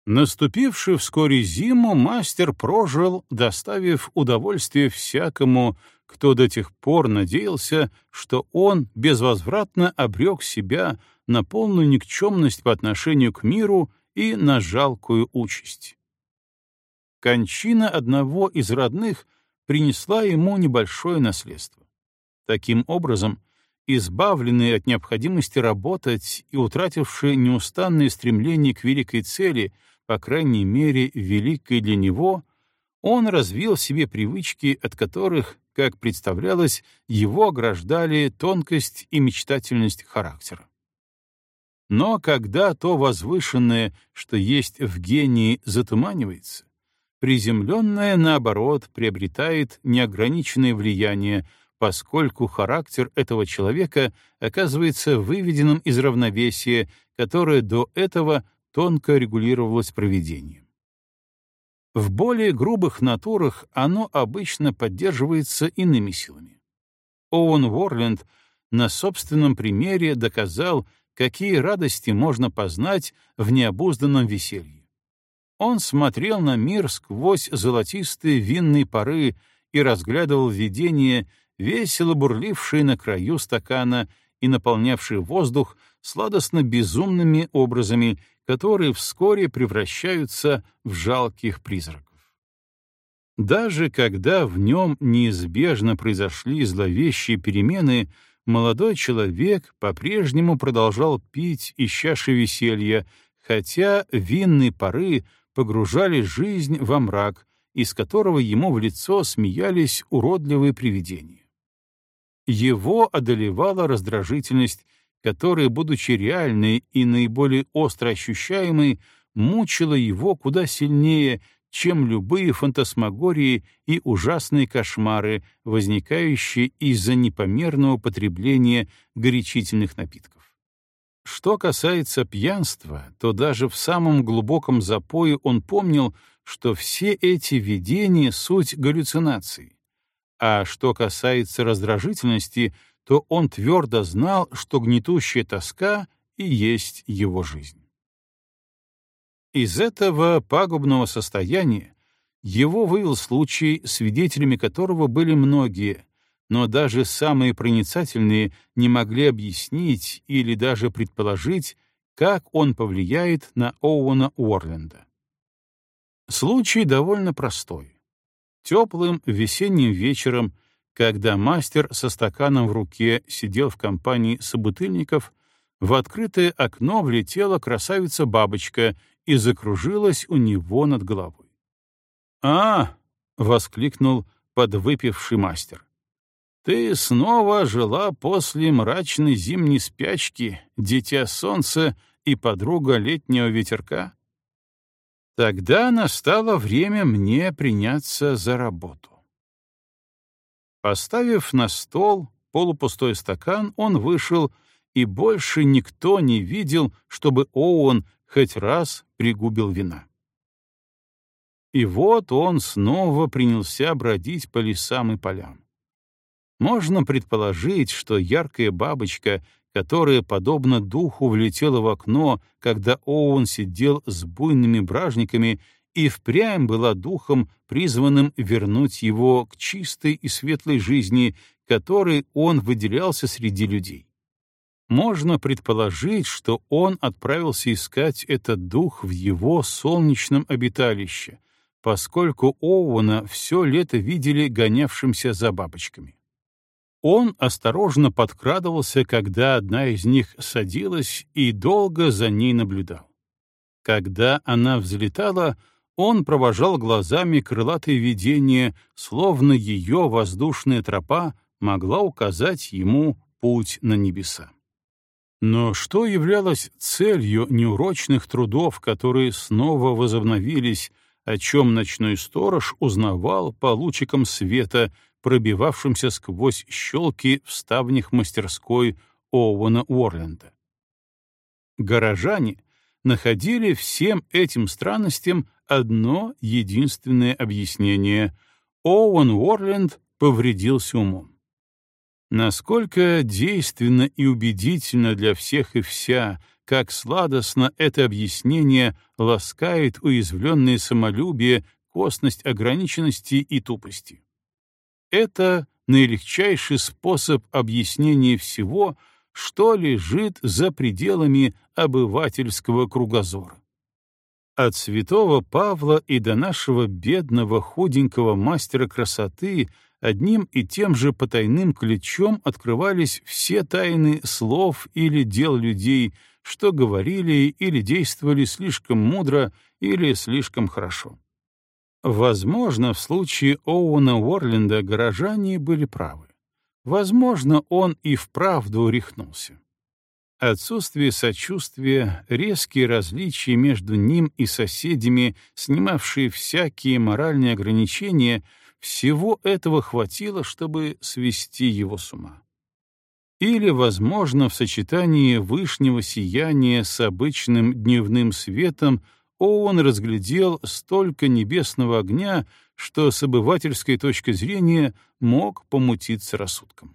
Наступившую вскоре зиму мастер прожил, доставив удовольствие всякому, кто до тех пор надеялся, что он безвозвратно обрек себя на полную никчемность по отношению к миру и на жалкую участь. Кончина одного из родных принесла ему небольшое наследство. Таким образом, избавленный от необходимости работать и утративший неустанное стремление к великой цели, по крайней мере, великой для него, он развил в себе привычки, от которых, как представлялось, его ограждали тонкость и мечтательность характера. Но когда то возвышенное, что есть в гении, затуманивается, приземленное, наоборот, приобретает неограниченное влияние, поскольку характер этого человека оказывается выведенным из равновесия, которое до этого тонко регулировалось провидением. В более грубых натурах оно обычно поддерживается иными силами. Оуэн Уорленд на собственном примере доказал, какие радости можно познать в необузданном веселье. Он смотрел на мир сквозь золотистые винные пары и разглядывал видения, весело бурлившие на краю стакана и наполнявшие воздух сладостно-безумными образами, которые вскоре превращаются в жалких призраков. Даже когда в нем неизбежно произошли зловещие перемены, молодой человек по-прежнему продолжал пить из чаши веселья, хотя винные пары погружали жизнь во мрак, из которого ему в лицо смеялись уродливые привидения. Его одолевала раздражительность, которая, будучи реальной и наиболее остро ощущаемой, мучила его куда сильнее, чем любые фантасмагории и ужасные кошмары, возникающие из-за непомерного потребления горячительных напитков. Что касается пьянства, то даже в самом глубоком запое он помнил, что все эти видения — суть галлюцинаций. А что касается раздражительности, то он твердо знал, что гнетущая тоска и есть его жизнь. Из этого пагубного состояния его вывел случай, свидетелями которого были многие, но даже самые проницательные не могли объяснить или даже предположить, как он повлияет на Оуэна Уорленда. Случай довольно простой. Теплым весенним вечером, когда мастер со стаканом в руке сидел в компании собутыльников, в открытое окно влетела красавица-бабочка и закружилась у него над головой. «А!» — воскликнул подвыпивший мастер. «Ты снова жила после мрачной зимней спячки, дитя солнца и подруга летнего ветерка? Тогда настало время мне приняться за работу». Поставив на стол полупустой стакан, он вышел, и больше никто не видел, чтобы Оуэн хоть раз пригубил вина. И вот он снова принялся бродить по лесам и полям. Можно предположить, что яркая бабочка, которая, подобно духу, влетела в окно, когда Оуэн сидел с буйными бражниками, и впрямь была духом, призванным вернуть его к чистой и светлой жизни, которой он выделялся среди людей. Можно предположить, что он отправился искать этот дух в его солнечном обиталище, поскольку Оуэна все лето видели гонявшимся за бабочками. Он осторожно подкрадывался, когда одна из них садилась, и долго за ней наблюдал. Когда она взлетала, он провожал глазами крылатые видения, словно ее воздушная тропа могла указать ему путь на небеса. Но что являлось целью неурочных трудов, которые снова возобновились, о чем ночной сторож узнавал по лучикам света, пробивавшимся сквозь щелки в ставнях мастерской Оуэна Уорленда? Горожане находили всем этим странностям одно единственное объяснение — Оуэн Уорленд повредился умом. Насколько действенно и убедительно для всех и вся как сладостно это объяснение ласкает уязвленное самолюбие, косность ограниченности и тупости. Это наилегчайший способ объяснения всего, что лежит за пределами обывательского кругозора. От святого Павла и до нашего бедного худенького мастера красоты одним и тем же потайным ключом открывались все тайны слов или дел людей, что говорили или действовали слишком мудро или слишком хорошо. Возможно, в случае Оуэна Уорленда горожане были правы. Возможно, он и вправду рехнулся. Отсутствие сочувствия, резкие различия между ним и соседями, снимавшие всякие моральные ограничения, всего этого хватило, чтобы свести его с ума. Или, возможно, в сочетании вышнего сияния с обычным дневным светом Оуэн разглядел столько небесного огня, что с обывательской точки зрения мог помутиться рассудком.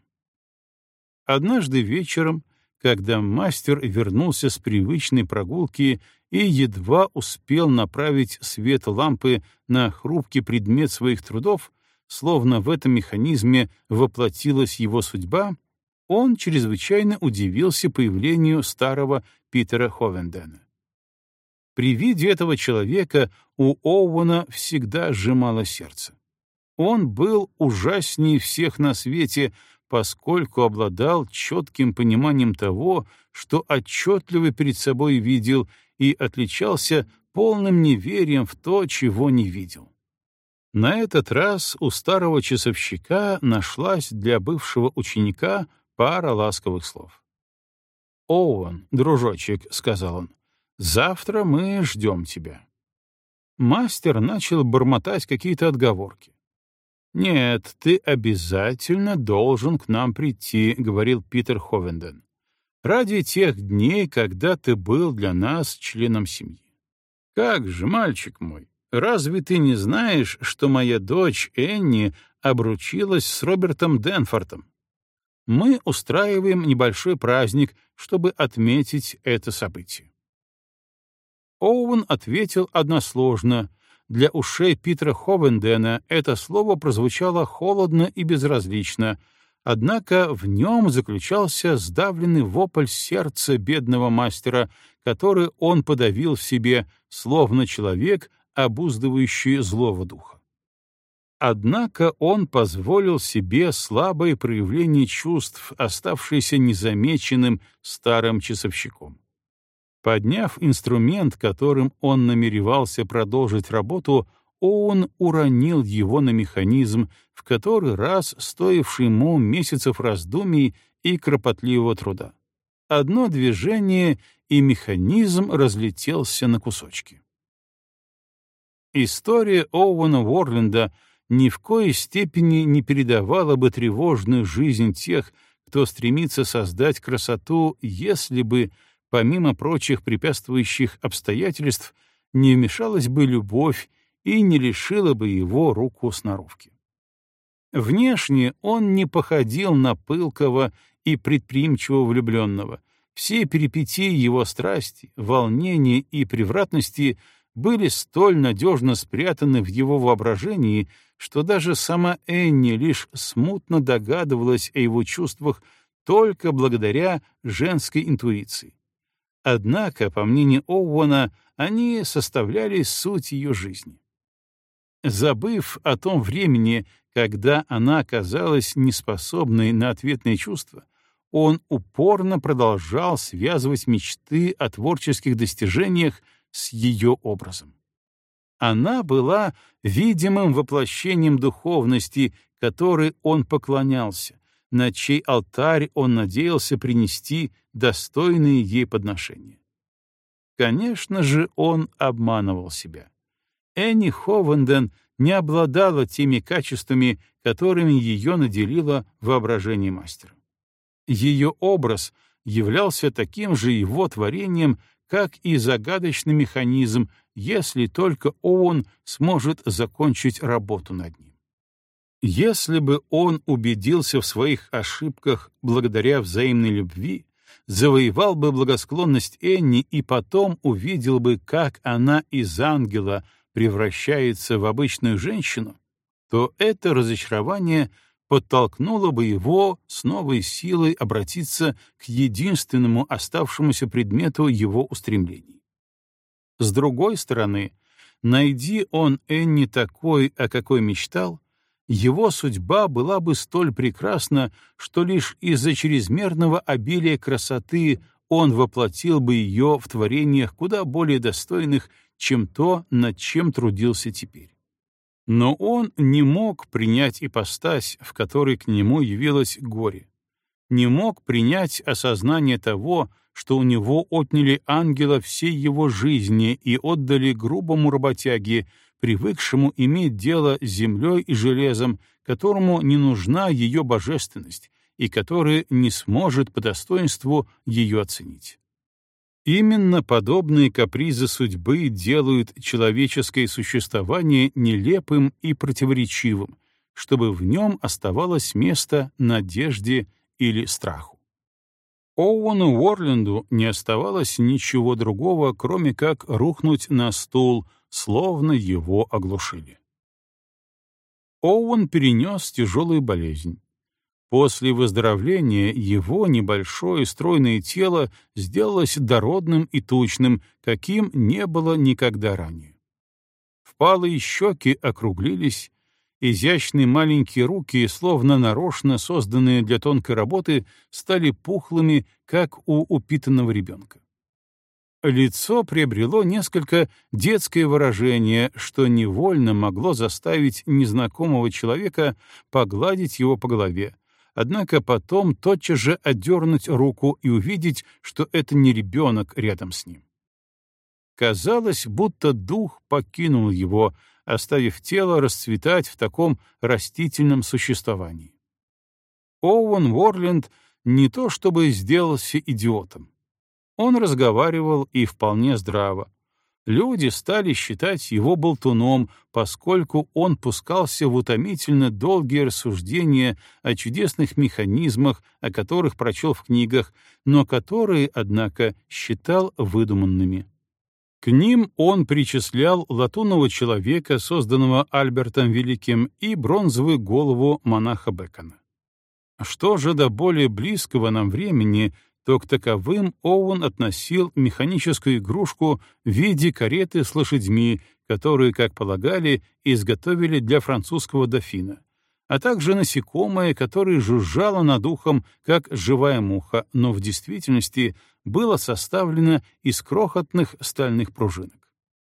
Однажды вечером, когда мастер вернулся с привычной прогулки и едва успел направить свет лампы на хрупкий предмет своих трудов, словно в этом механизме воплотилась его судьба, он чрезвычайно удивился появлению старого Питера Ховендена. При виде этого человека у Оуэна всегда сжимало сердце. Он был ужаснее всех на свете, поскольку обладал четким пониманием того, что отчетливо перед собой видел, и отличался полным неверием в то, чего не видел. На этот раз у старого часовщика нашлась для бывшего ученика пара ласковых слов. «Оуэн, дружочек», — сказал он, — «завтра мы ждем тебя». Мастер начал бормотать какие-то отговорки. «Нет, ты обязательно должен к нам прийти», — говорил Питер Ховенден, «ради тех дней, когда ты был для нас членом семьи. Как же, мальчик мой, разве ты не знаешь, что моя дочь Энни обручилась с Робертом Денфортом? Мы устраиваем небольшой праздник, чтобы отметить это событие». Оуэн ответил односложно. Для ушей Питера Ховендена это слово прозвучало холодно и безразлично, однако в нем заключался сдавленный вопль сердца бедного мастера, который он подавил в себе, словно человек, обуздывающий злого духа. Однако он позволил себе слабое проявление чувств, оставшееся незамеченным старым часовщиком. Подняв инструмент, которым он намеревался продолжить работу, Оуэн уронил его на механизм, в который раз стоивший ему месяцев раздумий и кропотливого труда. Одно движение, и механизм разлетелся на кусочки. История Оуэна Уорленда ни в коей степени не передавала бы тревожную жизнь тех, кто стремится создать красоту, если бы, помимо прочих препятствующих обстоятельств, не вмешалась бы любовь и не лишила бы его руку сноровки. Внешне он не походил на пылкого и предприимчивого влюбленного. Все перипетии его страсти, волнения и превратности были столь надежно спрятаны в его воображении, что даже сама Энни лишь смутно догадывалась о его чувствах только благодаря женской интуиции. Однако, по мнению Оуэна, они составляли суть ее жизни. Забыв о том времени, когда она оказалась неспособной на ответные чувства, он упорно продолжал связывать мечты о творческих достижениях с ее образом. Она была видимым воплощением духовности, которой он поклонялся, на чей алтарь он надеялся принести достойные ей подношения. Конечно же, он обманывал себя. Энни Ховенден не обладала теми качествами, которыми ее наделило воображение мастера. Ее образ являлся таким же его творением, как и загадочный механизм, если только он сможет закончить работу над ним. Если бы он убедился в своих ошибках благодаря взаимной любви, завоевал бы благосклонность Энни и потом увидел бы, как она из ангела превращается в обычную женщину, то это разочарование подтолкнуло бы его с новой силой обратиться к единственному оставшемуся предмету его устремлений. С другой стороны, найди он Энни такой, о какой мечтал, его судьба была бы столь прекрасна, что лишь из-за чрезмерного обилия красоты он воплотил бы ее в творениях куда более достойных, чем то, над чем трудился теперь. Но он не мог принять ипостась, в которой к нему явилось горе, не мог принять осознание того, что у него отняли ангела всей его жизни и отдали грубому работяге, привыкшему иметь дело с землей и железом, которому не нужна ее божественность и который не сможет по достоинству ее оценить. Именно подобные капризы судьбы делают человеческое существование нелепым и противоречивым, чтобы в нем оставалось место надежде или страху. Оуэну Уорленду не оставалось ничего другого, кроме как рухнуть на стул, словно его оглушили. Оуэн перенес тяжелую болезнь. После выздоровления его небольшое стройное тело сделалось дородным и тучным, каким не было никогда ранее. Впалые щеки округлились, изящные маленькие руки, словно нарочно созданные для тонкой работы, стали пухлыми, как у упитанного ребенка. Лицо приобрело несколько детское выражение, что невольно могло заставить незнакомого человека погладить его по голове, однако потом тотчас же отдернуть руку и увидеть, что это не ребенок рядом с ним. Казалось, будто дух покинул его, оставив тело расцветать в таком растительном существовании. Оуэн Уорленд не то чтобы сделался идиотом. Он разговаривал и вполне здраво. Люди стали считать его болтуном, поскольку он пускался в утомительно долгие рассуждения о чудесных механизмах, о которых прочел в книгах, но которые, однако, считал выдуманными. К ним он причислял латунного человека, созданного Альбертом Великим, и бронзовую голову монаха Бэкона. Что же до более близкого нам времени, то к таковым Оуэн относил механическую игрушку в виде кареты с лошадьми, которую, как полагали, изготовили для французского дофина, а также насекомое, которое жужжало над ухом, как живая муха, но в действительности было составлено из крохотных стальных пружинок.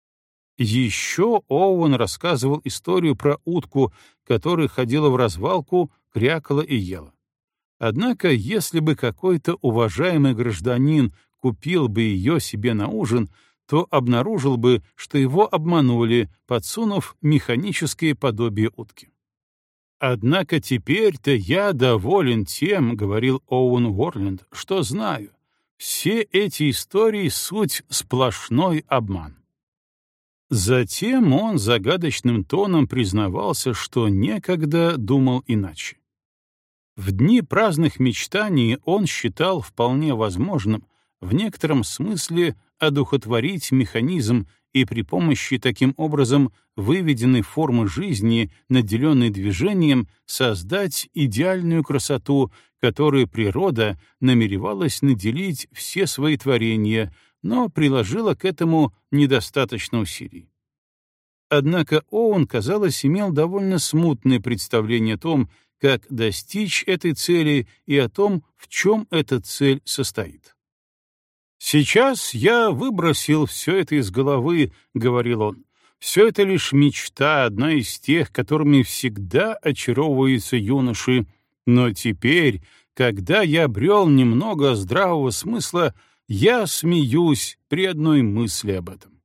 Еще Оуэн рассказывал историю про утку, которая ходила в развалку, крякала и ела. Однако, если бы какой-то уважаемый гражданин купил бы ее себе на ужин, то обнаружил бы, что его обманули, подсунув механическое подобие утки. «Однако теперь-то я доволен тем, — говорил Оуэн Уорленд, — что знаю, все эти истории — суть сплошной обман». Затем он загадочным тоном признавался, что некогда думал иначе. В дни праздных мечтаний он считал вполне возможным в некотором смысле одухотворить механизм и при помощи таким образом выведенной формы жизни, наделенной движением, создать идеальную красоту, которую природа намеревалась наделить все свои творения, но приложила к этому недостаточно усилий. Однако Оуэн, казалось, имел довольно смутное представление о том, как достичь этой цели и о том, в чем эта цель состоит. «Сейчас я выбросил все это из головы», — говорил он. «Все это лишь мечта, одна из тех, которыми всегда очаровываются юноши. Но теперь, когда я обрел немного здравого смысла, я смеюсь при одной мысли об этом».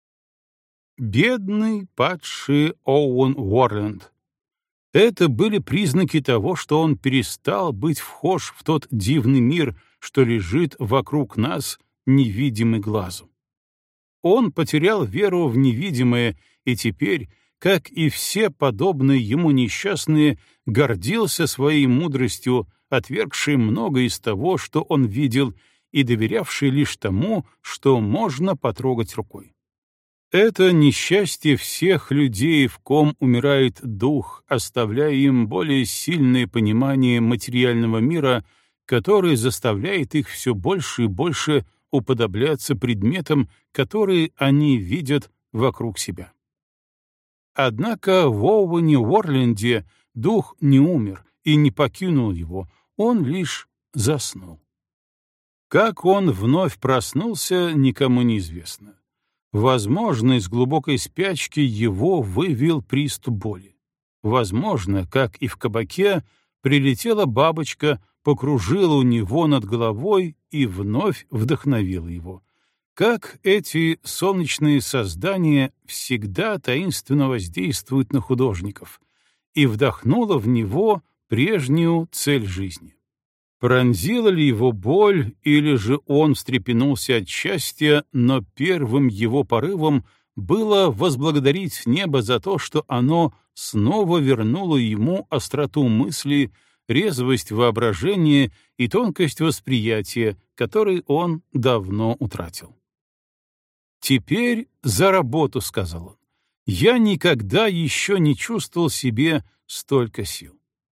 Бедный, падший Оуэн Уорленд. Это были признаки того, что он перестал быть вхож в тот дивный мир, что лежит вокруг нас, невидимый глазу. Он потерял веру в невидимое и теперь, как и все подобные ему несчастные, гордился своей мудростью, отвергшей многое из того, что он видел, и доверявший лишь тому, что можно потрогать рукой. Это несчастье всех людей, в ком умирает дух, оставляя им более сильное понимание материального мира, который заставляет их все больше и больше уподобляться предметам, которые они видят вокруг себя. Однако в Оуэне Уорленде дух не умер и не покинул его, он лишь заснул. Как он вновь проснулся, никому не известно. Возможно, из глубокой спячки его вывел приступ боли. Возможно, как и в кабаке, прилетела бабочка, покружила у него над головой и вновь вдохновила его. Как эти солнечные создания всегда таинственно воздействуют на художников, и вдохнула в него прежнюю цель жизни. Пронзила ли его боль, или же он встрепенулся от счастья, но первым его порывом было возблагодарить небо за то, что оно снова вернуло ему остроту мысли, резвость воображения и тонкость восприятия, которые он давно утратил. «Теперь за работу», — сказал он. «Я никогда еще не чувствовал себе столько сил».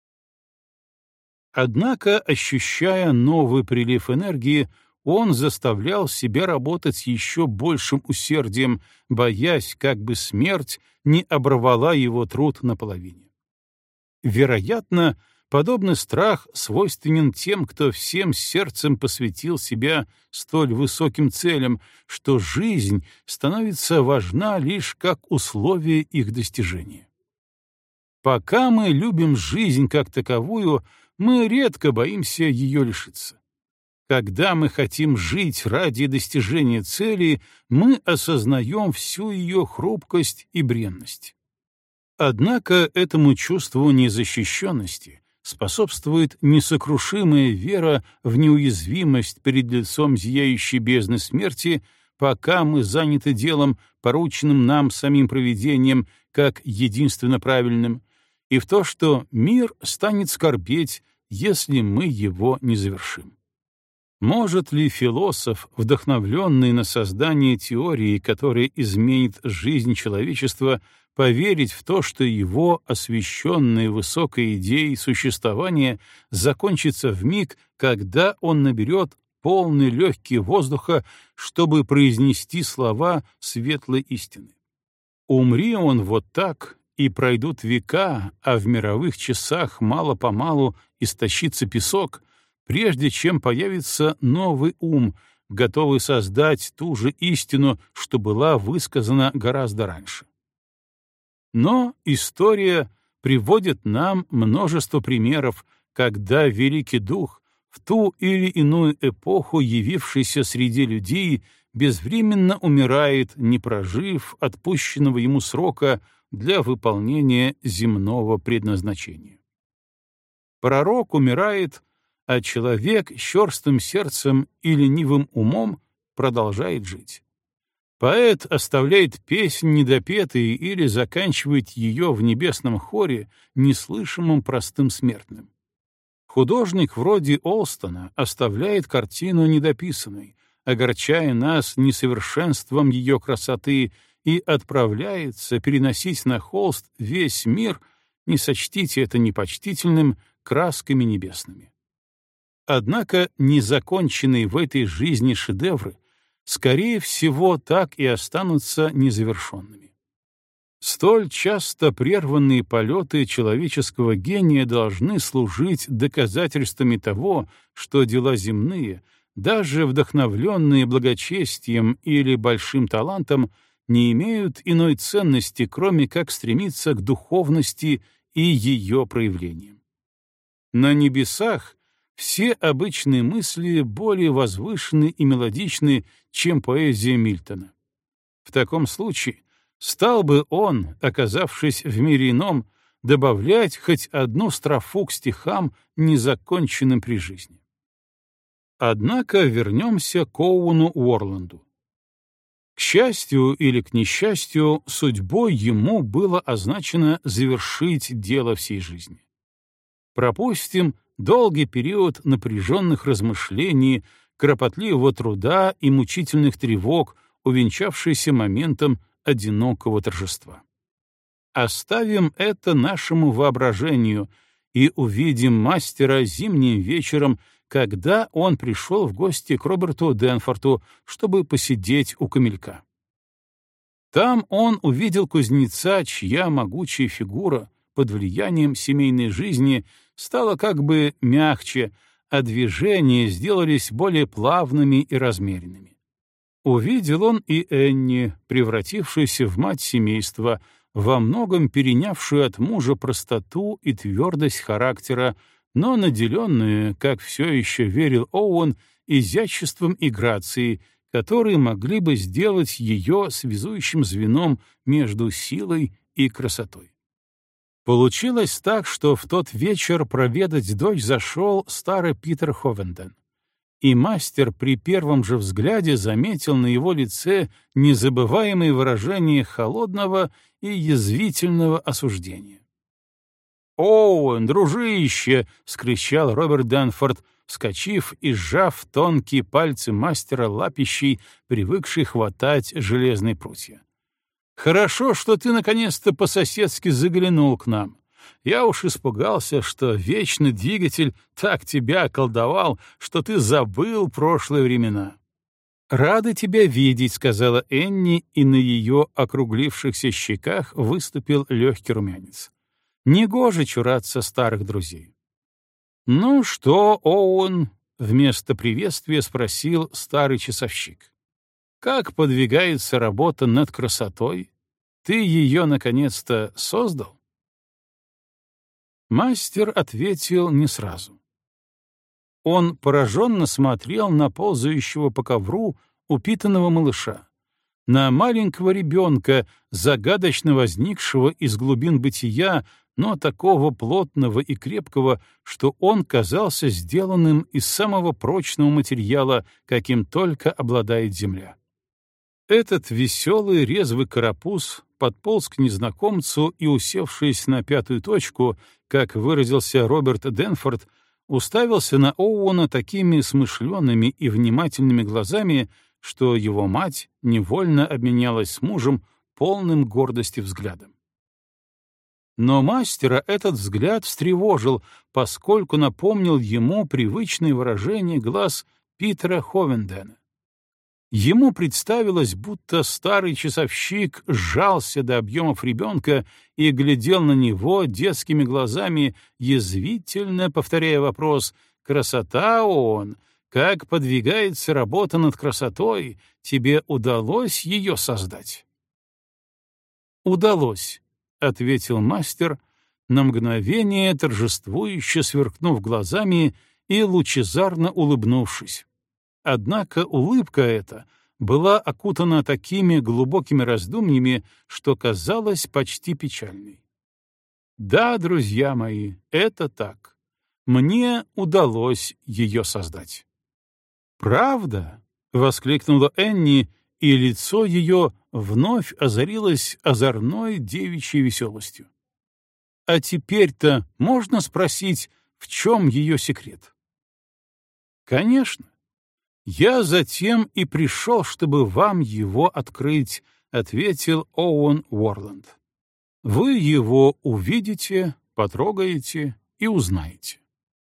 Однако, ощущая новый прилив энергии, он заставлял себя работать с еще большим усердием, боясь, как бы смерть не оборвала его труд наполовине. Вероятно, подобный страх свойственен тем, кто всем сердцем посвятил себя столь высоким целям, что жизнь становится важна лишь как условие их достижения. Пока мы любим жизнь как таковую, мы редко боимся ее лишиться. Когда мы хотим жить ради достижения цели, мы осознаем всю ее хрупкость и бренность. Однако этому чувству незащищенности способствует несокрушимая вера в неуязвимость перед лицом зияющей бездны смерти, пока мы заняты делом, порученным нам самим провидением, как единственно правильным, и в то, что мир станет скорбеть, если мы его не завершим. Может ли философ, вдохновленный на создание теории, которая изменит жизнь человечества, поверить в то, что его освященная высокой идеей существования закончится в миг, когда он наберет полный легкий воздуха, чтобы произнести слова светлой истины? Умри он вот так, и пройдут века, а в мировых часах мало-помалу истощится песок, прежде чем появится новый ум, готовый создать ту же истину, что была высказана гораздо раньше. Но история приводит нам множество примеров, когда Великий Дух, в ту или иную эпоху явившийся среди людей, безвременно умирает, не прожив отпущенного ему срока для выполнения земного предназначения. Пророк умирает, а человек с черствым сердцем и ленивым умом продолжает жить. Поэт оставляет песнь недопетой или заканчивает ее в небесном хоре, неслышимым простым смертным. Художник вроде Олстона оставляет картину недописанной, огорчая нас несовершенством ее красоты, и отправляется переносить на холст весь мир, не сочтите это непочтительным, красками небесными. Однако незаконченные в этой жизни шедевры, скорее всего, так и останутся незавершенными. Столь часто прерванные полеты человеческого гения должны служить доказательствами того, что дела земные, даже вдохновленные благочестием или большим талантом, не имеют иной ценности, кроме как стремиться к духовности и ее проявлениям. На небесах все обычные мысли более возвышены и мелодичны, чем поэзия Мильтона. В таком случае стал бы он, оказавшись в мире ином, добавлять хоть одну строфу к стихам, незаконченным при жизни. Однако вернемся к Оуэну Уорленду. К счастью или к несчастью, судьбой ему было означено завершить дело всей жизни. Пропустим долгий период напряженных размышлений, кропотливого труда и мучительных тревог, увенчавшийся моментом одинокого торжества. Оставим это нашему воображению и увидим мастера зимним вечером, когда он пришел в гости к Роберту Дэнфорту, чтобы посидеть у камелька. Там он увидел кузнеца, чья могучая фигура под влиянием семейной жизни стала как бы мягче, а движения сделались более плавными и размеренными. Увидел он и Энни, превратившуюся в мать семейства, во многом перенявшую от мужа простоту и твердость характера, но наделенную, как все еще верил Оуэн, изяществом и грацией, которые могли бы сделать ее связующим звеном между силой и красотой. Получилось так, что в тот вечер проведать дочь зашел старый Питер Ховенден, и мастер при первом же взгляде заметил на его лице незабываемое выражение холодного и язвительного осуждения. «Оуэн, дружище!» — скричал Роберт Дэнфорд, вскочив и сжав тонкие пальцы мастера лапищей, привыкший хватать железные прутья. «Хорошо, что ты наконец-то по-соседски заглянул к нам. Я уж испугался, что вечный двигатель так тебя околдовал, что ты забыл прошлые времена». «Рада тебя видеть», — сказала Энни, и на ее округлившихся щеках выступил легкий румянец. «Негоже чураться старых друзей». «Ну что, Оуэн?» — вместо приветствия спросил старый часовщик. «Как подвигается работа над красотой? Ты ее, наконец-то, создал?» Мастер ответил не сразу. Он пораженно смотрел на ползающего по ковру упитанного малыша, на маленького ребенка, загадочно возникшего из глубин бытия, но такого плотного и крепкого, что он казался сделанным из самого прочного материала, каким только обладает земля. Этот веселый, резвый карапуз подполз к незнакомцу и, усевшись на пятую точку, как выразился Роберт Дэнфорд, уставился на Оуэна такими смышленными и внимательными глазами, что его мать невольно обменялась с мужем полным гордости взглядом. Но мастера этот взгляд встревожил, поскольку напомнил ему привычное выражение глаз Питера Ховендена. Ему представилось, будто старый часовщик сжался до объемов ребенка и глядел на него детскими глазами, язвительно повторяя вопрос: «Красота он! Как подвигается работа над красотой? Тебе удалось ее создать?» «Удалось», — ответил мастер, на мгновение торжествующе сверкнув глазами и лучезарно улыбнувшись. Однако улыбка эта была окутана такими глубокими раздумьями, что казалась почти печальной. «Да, друзья мои, это так. Мне удалось ее создать». «Правда?» — воскликнула Энни, и лицо ее вновь озарилось озорной девичьей веселостью. «А теперь-то можно спросить, в чем ее секрет?» «Конечно. Я затем и пришел, чтобы вам его открыть», — ответил Оуэн Уорланд. «Вы его увидите, потрогаете и узнаете».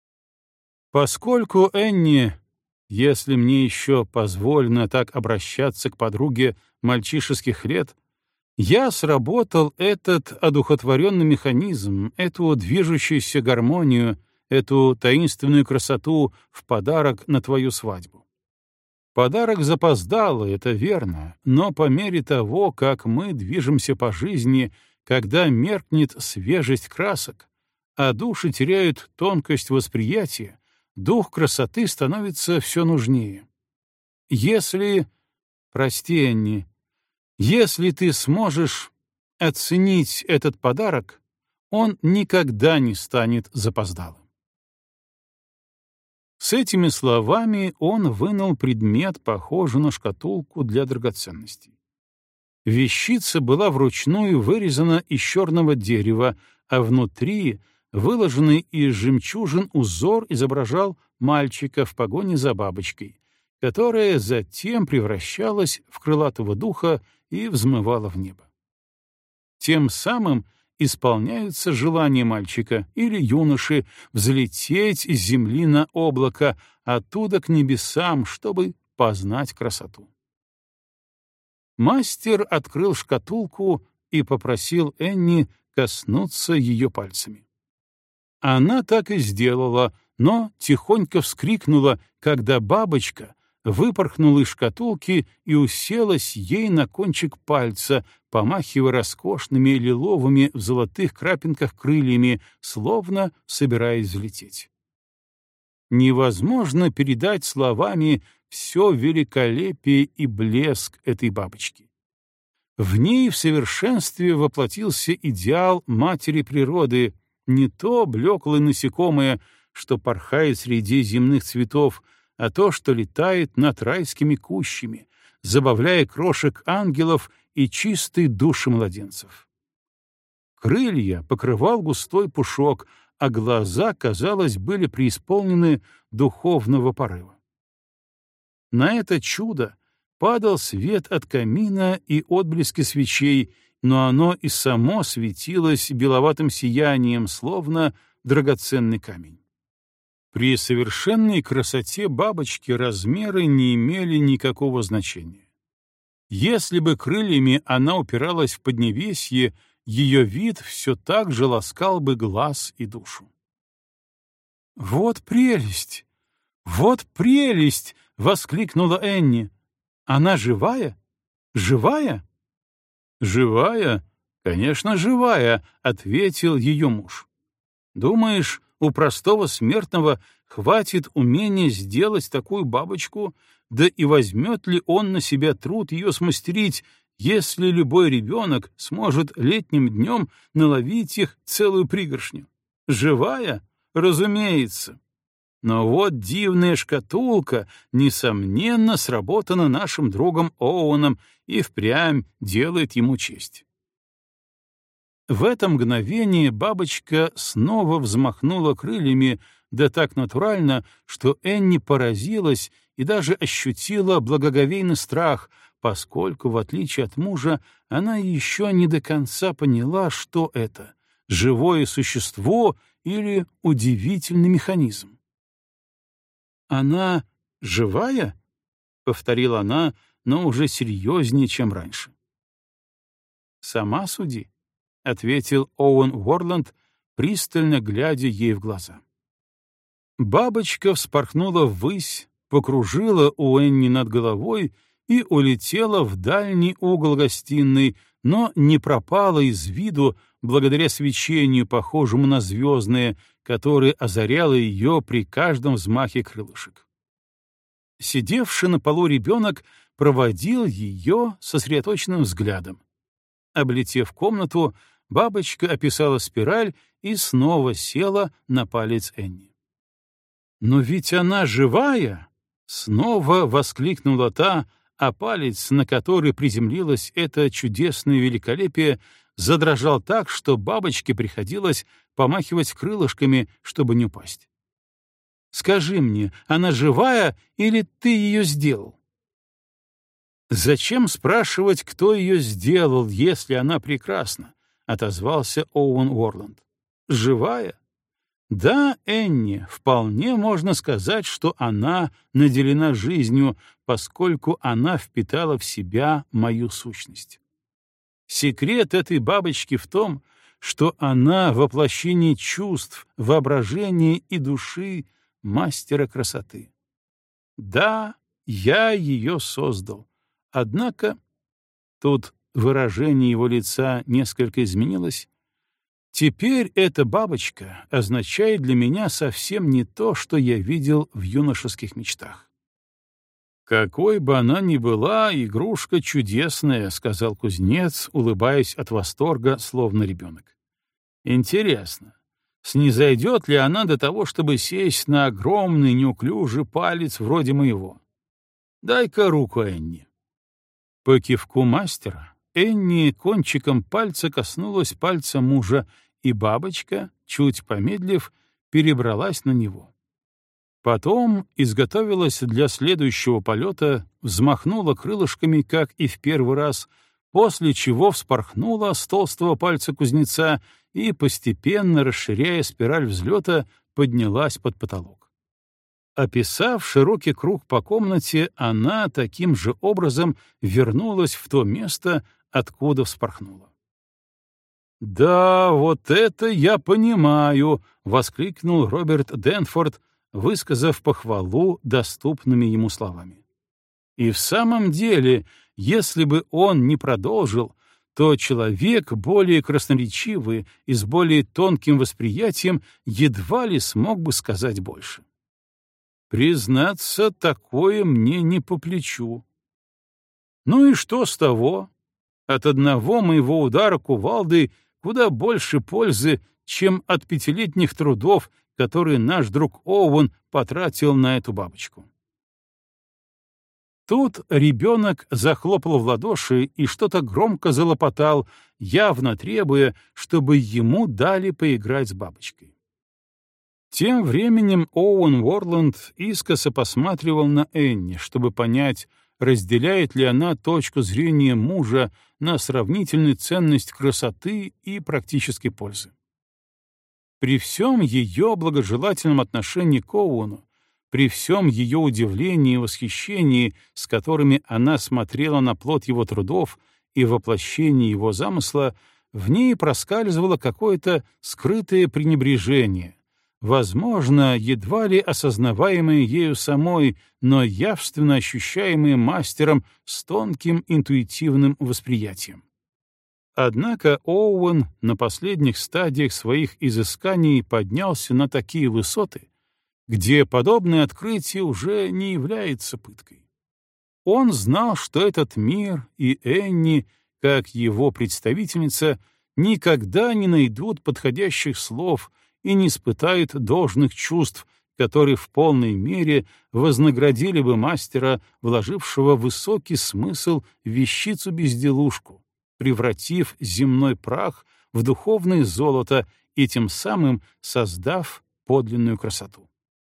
Поскольку Энни, если мне еще позволено так обращаться к подруге мальчишеских лет, я сработал этот одухотворенный механизм, эту движущуюся гармонию, эту таинственную красоту в подарок на твою свадьбу. Подарок запоздалый, это верно, но по мере того, как мы движемся по жизни, когда меркнет свежесть красок, а души теряют тонкость восприятия, дух красоты становится все нужнее. Прости, Энни, если ты сможешь оценить этот подарок, он никогда не станет запоздалым. С этими словами он вынул предмет, похожий на шкатулку для драгоценностей. Вещица была вручную вырезана из черного дерева, а внутри, выложенный из жемчужин узор, изображал мальчика в погоне за бабочкой, которая затем превращалась в крылатого духа и взмывала в небо. Тем самым исполняются желания мальчика или юноши взлететь из земли на облако, оттуда к небесам, чтобы познать красоту. Мастер открыл шкатулку и попросил Энни коснуться ее пальцами. Она так и сделала, но тихонько вскрикнула, когда бабочка выпорхнула из шкатулки и уселась ей на кончик пальца, помахивая роскошными лиловыми в золотых крапинках крыльями, словно собираясь взлететь. Невозможно передать словами все великолепие и блеск этой бабочки. В ней в совершенстве воплотился идеал матери природы, не то блеклое насекомое, что порхает среди земных цветов, а то, что летает над райскими кущами, забавляя крошек ангелов и чистые души младенцев. Крылья покрывал густой пушок, а глаза, казалось, были преисполнены духовного порыва. На это чудо падал свет от камина и отблески свечей, но оно и само светилось беловатым сиянием, словно драгоценный камень. При совершенной красоте бабочки размеры не имели никакого значения. Если бы крыльями она упиралась в поднебесье, ее вид все так же ласкал бы глаз и душу. «Вот прелесть! Вот прелесть!» — воскликнула Энни. «Она живая? Живая?» «Живая? Конечно, живая», — ответил ее муж. «Думаешь, у простого смертного хватит умения сделать такую бабочку, да и возьмет ли он на себя труд ее смастерить, если любой ребенок сможет летним днем наловить их целую пригоршню? Живая? Разумеется. Но вот дивная шкатулка, несомненно, сработана нашим другом Оуэном и впрямь делает ему честь». В это мгновение бабочка снова взмахнула крыльями, да так натурально, что Энни поразилась и даже ощутила благоговейный страх, поскольку, в отличие от мужа, она еще не до конца поняла, что это — живое существо или удивительный механизм. «Она живая?» — повторила она, но уже серьезнее, чем раньше. «Сама суди», — ответил Оуэн Уорланд, пристально глядя ей в глаза. Бабочка вспорхнула ввысь, покружила у Энни над головой и улетела в дальний угол гостиной, но не пропала из виду благодаря свечению, похожему на звездное, которое озаряло ее при каждом взмахе крылышек. Сидевший на полу ребенок проводил ее сосредоточенным взглядом. Облетев комнату, бабочка описала спираль и снова села на палец Энни. «Но ведь она живая!» — снова воскликнула та, а палец, на который приземлилось это чудесное великолепие, задрожал так, что бабочке приходилось помахивать крылышками, чтобы не упасть. «Скажи мне, она живая или ты ее сделал?» «Зачем спрашивать, кто ее сделал, если она прекрасна?» — отозвался Оуэн Уорланд. «Живая? Да, Энни, вполне можно сказать, что она наделена жизнью, поскольку она впитала в себя мою сущность. Секрет этой бабочки в том, что она воплощение чувств, воображения и души мастера красоты. Да, я ее создал. Однако тут выражение его лица несколько изменилось. Теперь эта бабочка означает для меня совсем не то, что я видел в юношеских мечтах. «Какой бы она ни была, игрушка чудесная», — сказал кузнец, улыбаясь от восторга, словно ребенок. «Интересно, снизойдет ли она до того, чтобы сесть на огромный неуклюжий палец вроде моего? Дай-ка руку, Энни». По кивку мастера Энни кончиком пальца коснулась пальца мужа, и бабочка, чуть помедлив, перебралась на него. Потом изготовилась для следующего полета, взмахнула крылышками, как и в первый раз, после чего вспорхнула с толстого пальца кузнеца и, постепенно расширяя спираль взлета, поднялась под потолок. Описав широкий круг по комнате, она таким же образом вернулась в то место, откуда вспорхнула. «Да, вот это я понимаю!» — воскликнул Роберт Дэнфорд, высказав похвалу доступными ему словами. И в самом деле, если бы он не продолжил, то человек более красноречивый и с более тонким восприятием едва ли смог бы сказать больше. Признаться, такое мне не по плечу. Ну и что с того? От одного моего удара кувалдой куда больше пользы, чем от 5-летних трудов, которые наш друг Оуэн потратил на эту бабочку. Тут ребенок захлопал в ладоши и что-то громко залопотал, явно требуя, чтобы ему дали поиграть с бабочкой. Тем временем Оуэн Уорланд искоса посматривал на Энни, чтобы понять, разделяет ли она точку зрения мужа на сравнительную ценность красоты и практической пользы. При всем ее благожелательном отношении к Оуэну, при всем ее удивлении и восхищении, с которыми она смотрела на плод его трудов и воплощение его замысла, в ней проскальзывало какое-то скрытое пренебрежение, возможно, едва ли осознаваемое ею самой, но явственно ощущаемое мастером с тонким интуитивным восприятием. Однако Оуэн на последних стадиях своих изысканий поднялся на такие высоты, где подобное открытие уже не является пыткой. Он знал, что этот мир и Энни, как его представительница, никогда не найдут подходящих слов и не испытают должных чувств, которые в полной мере вознаградили бы мастера, вложившего высокий смысл в вещицу-безделушку, превратив земной прах в духовное золото и тем самым создав подлинную красоту.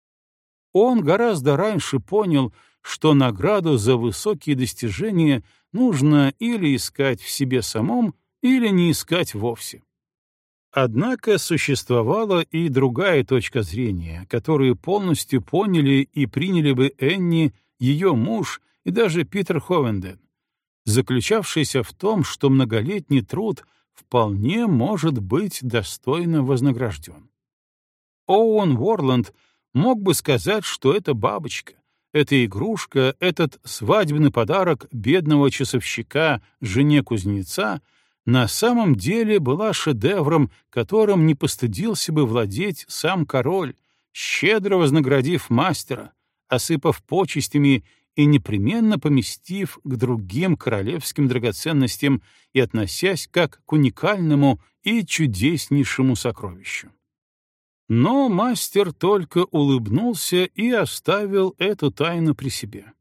Он гораздо раньше понял, что награду за высокие достижения нужно или искать в себе самом, или не искать вовсе. Однако существовала и другая точка зрения, которую полностью поняли и приняли бы Энни, ее муж и даже Питер Ховенден, заключавшаяся в том, что многолетний труд вполне может быть достойно вознагражден. Оуэн Уорланд мог бы сказать, что эта бабочка, эта игрушка, этот свадебный подарок бедного часовщика жене кузнеца на самом деле была шедевром, которым не постыдился бы владеть сам король, щедро вознаградив мастера, осыпав почестями и непременно поместив к другим королевским драгоценностям и относясь как к уникальному и чудеснейшему сокровищу. Но мастер только улыбнулся и оставил эту тайну при себе.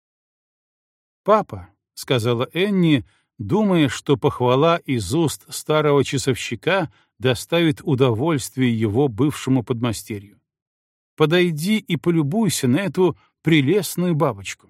«Папа», — сказала Энни, думая, что похвала из уст старого часовщика доставит удовольствие его бывшему подмастерью, «подойди и полюбуйся на эту прелестную бабочку».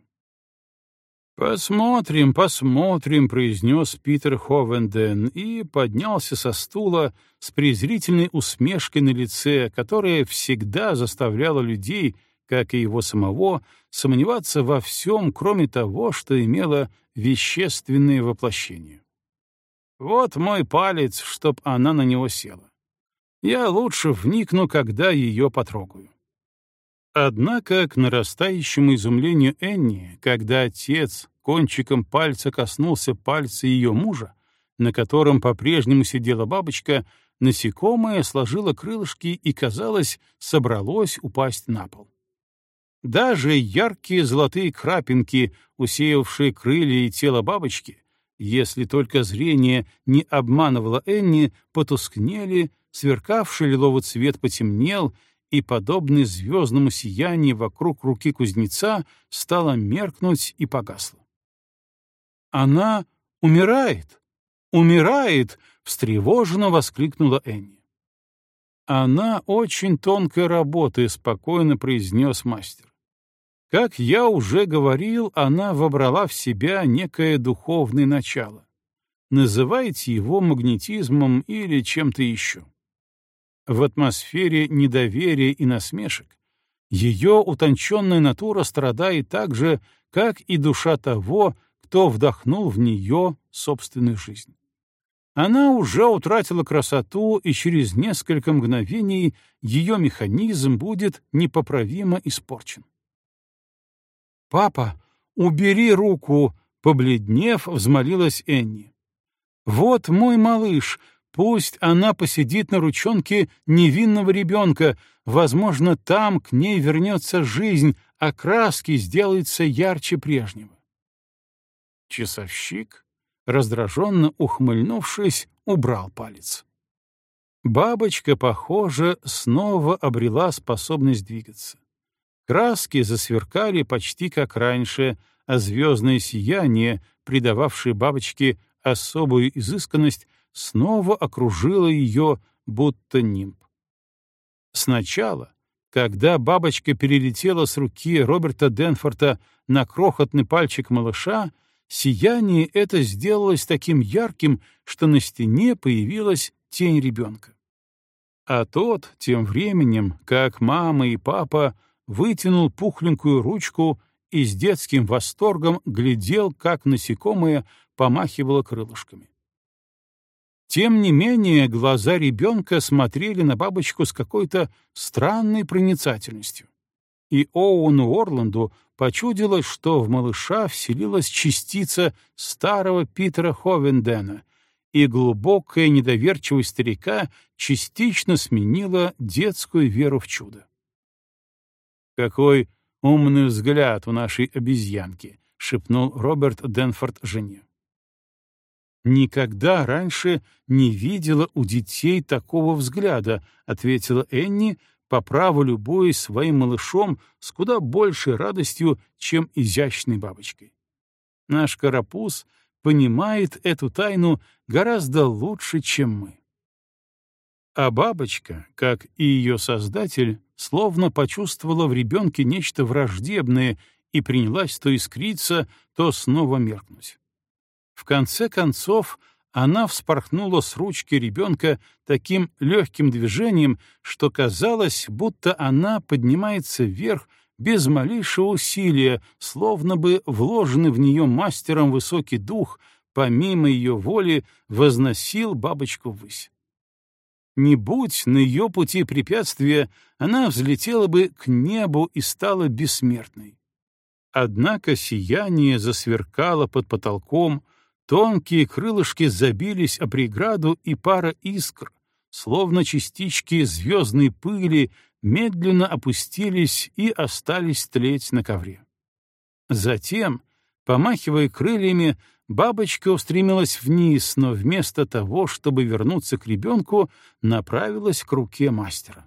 «Посмотрим, посмотрим», — произнес Питер Ховенден и поднялся со стула с презрительной усмешкой на лице, которая всегда заставляла людей, как и его самого, сомневаться во всем, кроме того, что имело вещественное воплощение. «Вот мой палец, чтоб она на него села. Я лучше вникну, когда ее потрогаю». Однако, к нарастающему изумлению Энни, когда отец кончиком пальца коснулся пальца ее мужа, на котором по-прежнему сидела бабочка, насекомое сложило крылышки и, казалось, собралось упасть на пол. Даже яркие золотые крапинки, усеявшие крылья и тело бабочки, если только зрение не обманывало Энни, потускнели, сверкавший лиловый цвет потемнел, и, подобный звездному сиянию вокруг руки кузнеца, стало меркнуть и погасло. «Она умирает! Умирает!» — встревоженно воскликнула Энни. «Она очень тонкой работы», — спокойно произнес мастер. «Как я уже говорил, она вобрала в себя некое духовное начало. Называйте его магнетизмом или чем-то еще. В атмосфере недоверия и насмешек ее утонченная натура страдает так же, как и душа того, кто вдохнул в нее собственную жизнь. Она уже утратила красоту, и через несколько мгновений ее механизм будет непоправимо испорчен. «Папа, убери руку!» — побледнев, взмолилась Энни. «Вот мой малыш, пусть она посидит на ручонке невинного ребенка, возможно, там к ней вернется жизнь, а краски сделаются ярче прежнего». Часовщик, раздраженно ухмыльнувшись, убрал палец. Бабочка, похоже, снова обрела способность двигаться. Краски засверкали почти как раньше, а звездное сияние, придававшее бабочке особую изысканность, снова окружило ее, будто нимб. Сначала, когда бабочка перелетела с руки Роберта Денфорта на крохотный пальчик малыша, сияние это сделалось таким ярким, что на стене появилась тень ребенка. А тот, тем временем, как мама и папа, вытянул пухленькую ручку и с детским восторгом глядел, как насекомое помахивало крылышками. Тем не менее, глаза ребенка смотрели на бабочку с какой-то странной проницательностью. И Оуэну Уорланду почудилось, что в малыша вселилась частица старого Питера Ховендена, и глубокая недоверчивость старика частично сменила детскую веру в чудо. «Какой умный взгляд у нашей обезьянки!» — шепнул Роберт Денфорд жене. «Никогда раньше не видела у детей такого взгляда», — ответила Энни, по праву любуясь своим малышом с куда большей радостью, чем изящной бабочкой. «Наш карапуз понимает эту тайну гораздо лучше, чем мы». А бабочка, как и ее создатель, словно почувствовала в ребенке нечто враждебное и принялась то искриться, то снова меркнуть. В конце концов, она вспорхнула с ручки ребенка таким легким движением, что казалось, будто она поднимается вверх без малейшего усилия, словно бы вложенный в нее мастером высокий дух, помимо ее воли, возносил бабочку ввысь. Не будь на ее пути препятствия, она взлетела бы к небу и стала бессмертной. Однако сияние засверкало под потолком, тонкие крылышки забились о преграду, и пара искр, словно частички звездной пыли, медленно опустились и остались тлеть на ковре. Затем, помахивая крыльями, бабочка устремилась вниз, но вместо того, чтобы вернуться к ребенку, направилась к руке мастера.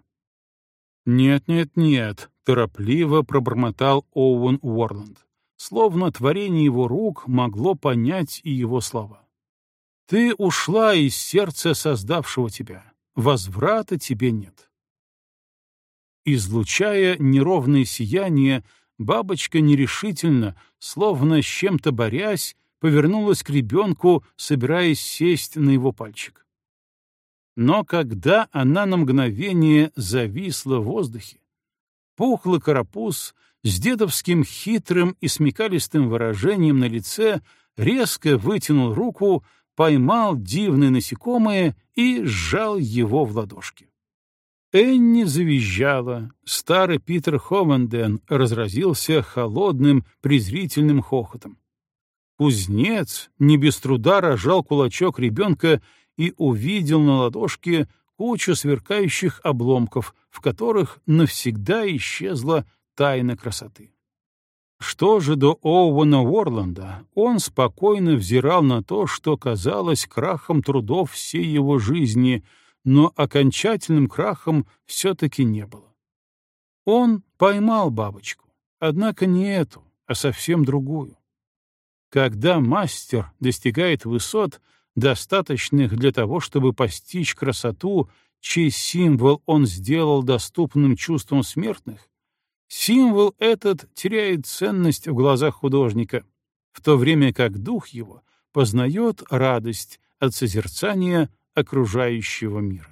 «Нет», — торопливо пробормотал Оуэн Уорланд, словно творение его рук могло понять и его слова. «Ты ушла из сердца создавшего тебя. Возврата тебе нет». Излучая неровное сияние, бабочка нерешительно, словно с чем-то борясь, повернулась к ребенку, собираясь сесть на его пальчик. Но когда она на мгновение зависла в воздухе, пухлый карапуз с дедовским хитрым и смекалистым выражением на лице резко вытянул руку, поймал дивное насекомое и сжал его в ладошки. Энни завизжала, старый Питер Ховенден разразился холодным, презрительным хохотом. Кузнец не без труда разжал кулачок ребенка и увидел на ладошке кучу сверкающих обломков, в которых навсегда исчезла тайна красоты. Что же до Оуэна Уорланда, он спокойно взирал на то, что казалось крахом трудов всей его жизни, но окончательным крахом все-таки не было. Он поймал бабочку, однако не эту, а совсем другую. Когда мастер достигает высот, достаточных для того, чтобы постичь красоту, чей символ он сделал доступным чувствам смертных, символ этот теряет ценность в глазах художника, в то время как дух его познает радость от созерцания окружающего мира.